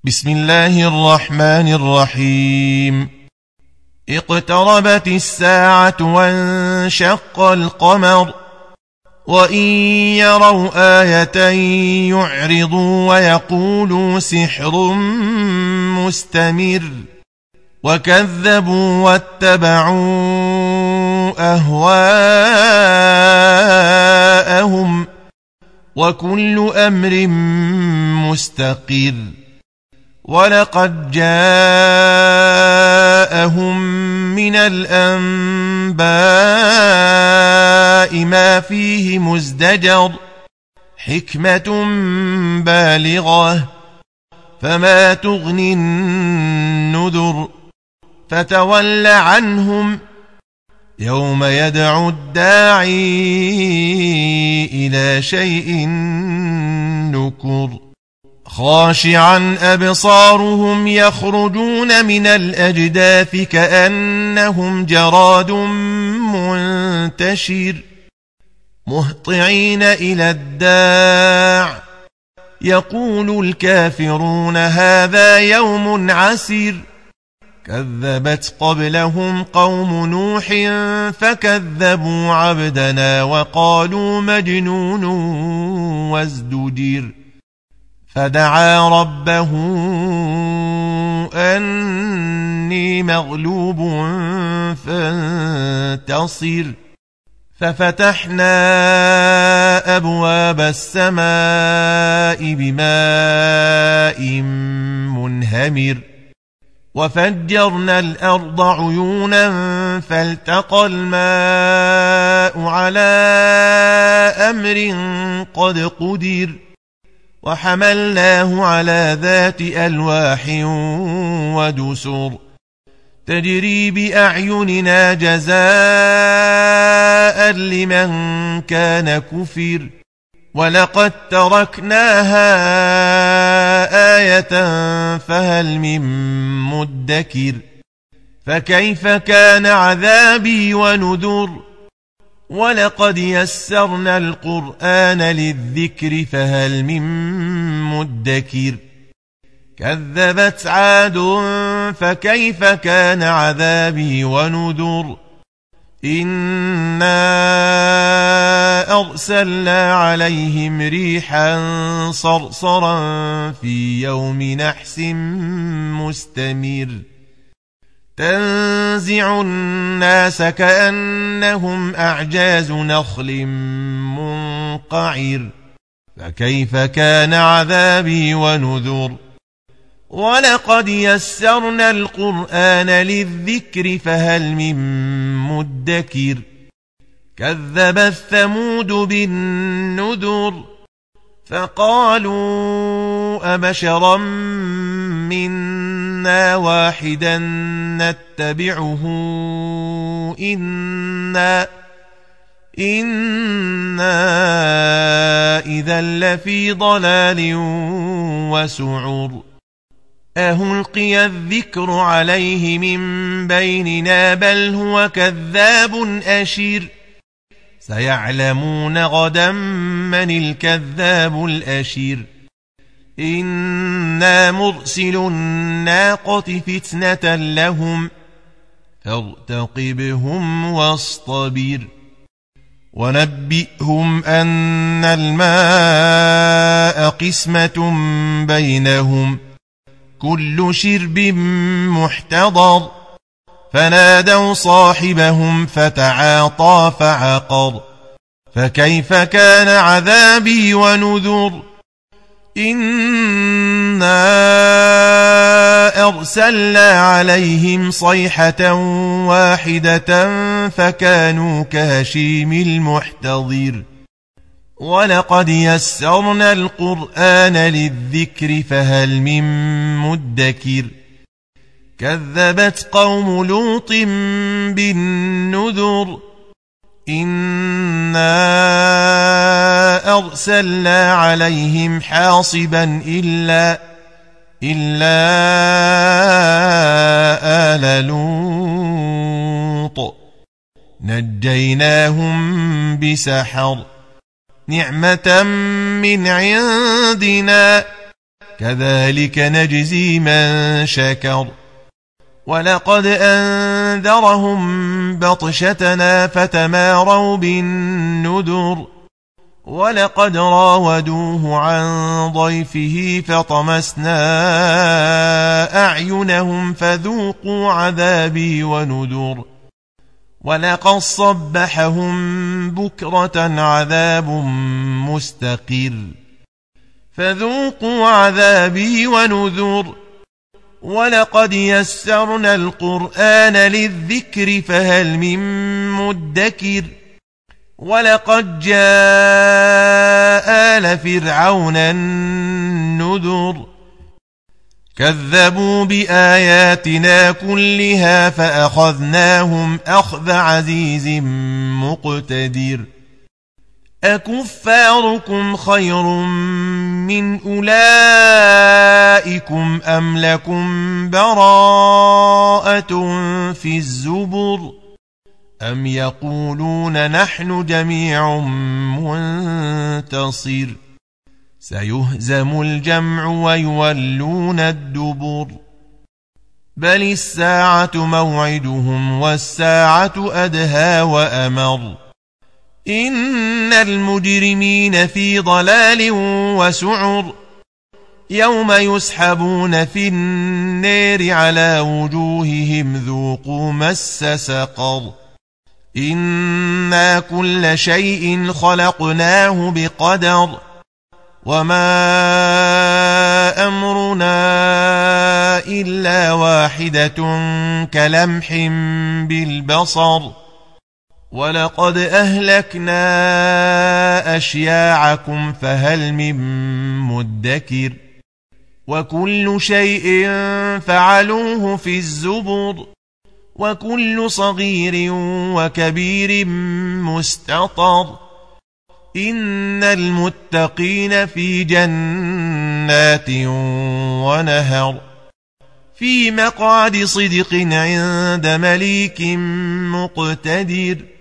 بسم الله الرحمن الرحيم. اقتربت الساعة وانشق القمر وإن يروا آية يعرضوا ويقولوا سحر مستمر وكذبوا واتبعوا أهواءهم وكل أمر مستقر ولقد جاءهم من الأنباء ما فيه مزدجر حكمة بالغة فما تغني النذر فتول عنهم يوم يدعو الداعي إلى شيء نكر خاشعا أبصارهم يخرجون من الأجداث كأنهم جراد منتشر مهطعين إلى الداع يقول الكافرون هذا يوم عسير كذبت قبلهم قوم نوح فكذبوا عبدنا وقالوا مجنون وازدجر فدعا ربه أني مغلوب فانتصر ففتحنا أبواب السماء بماء منهمر وفجرنا الأرض عيونا فالتقى الماء على أمر قد قدر وحملناه على ذات ألواح ودسر تجري بأعيننا جزاء لمن كان كفر ولقد تركناها آية فهل من مدكر فكيف كان عذابي ونذر ولقد يسرنا القرآن للذكر فهل من مدكر كذبت عاد فكيف كان عذابي ونذر إنا أرسلنا عليهم ريحا صرصرا في يوم نحس مستمر تنزع الناس كأنهم أعجاز نخل منقعر فكيف كان عذابي ونذر ولقد يسرنا القرآن للذكر فهل من مدكر كذبت ثمود بالنذر فقالوا أبشرا منا واحدا نتبعه إنا إذا لفي ضلال وسعر أهلقي الذكر عليه من بيننا بل هو كذاب أشر سيعلمون غدا من الكذاب الأشر إنا مرسل الناقة فتنة لهم فارتقبهم واصطبر ونبئهم أن الماء قسمة بينهم كل شرب محتضر فنادوا صاحبهم فتعاطى فعقر فكيف كان عذابي ونذر إنا أرسلنا عليهم صيحة واحدة فكانوا كهشيم المحتضر ولقد يسرنا القرآن للذكر فهل من مدكر كذبت قوم لوط بالنذر إنا أرسلنا عليهم حاصبا إلا آل لوط نجيناهم بسحر نعمة من عندنا كذلك نجزي من شكر ولقد أنذرهم بطشتنا فتماروا بالنذر ولقد راودوه عن ضيفه فطمسنا أعينهم فذوقوا عذابي ونذر ولقد صبحهم بكرة عذاب مستقر فذوقوا عذابي ونذر ولقد يسرنا القرآن للذكر فهل من مدكر ولقد جاء آل فرعون النذر كذبوا بآياتنا كلها فأخذناهم أخذ عزيز مقتدر أكفاركم خير من أولئكم أم لكم براءة في الزبر أم يقولون نحن جميع منتصر سيهزم الجمع ويولون الدبر بل الساعة موعدهم والساعة أدهى وأمر إن المجرمين في ضلال وسعر يوم يسحبون في النار على وجوههم ذوقوا مس سقر إنا كل شيء خلقناه بقدر وما أمرنا إلا واحدة كلمح بالبصر ولقد أهلكنا أشياعكم فهل من مدكر وكل شيء فعلوه في الزبر وكل صغير وكبير مستطر إن المتقين في جنات ونهر في مقعد صدق عند مليك مقتدر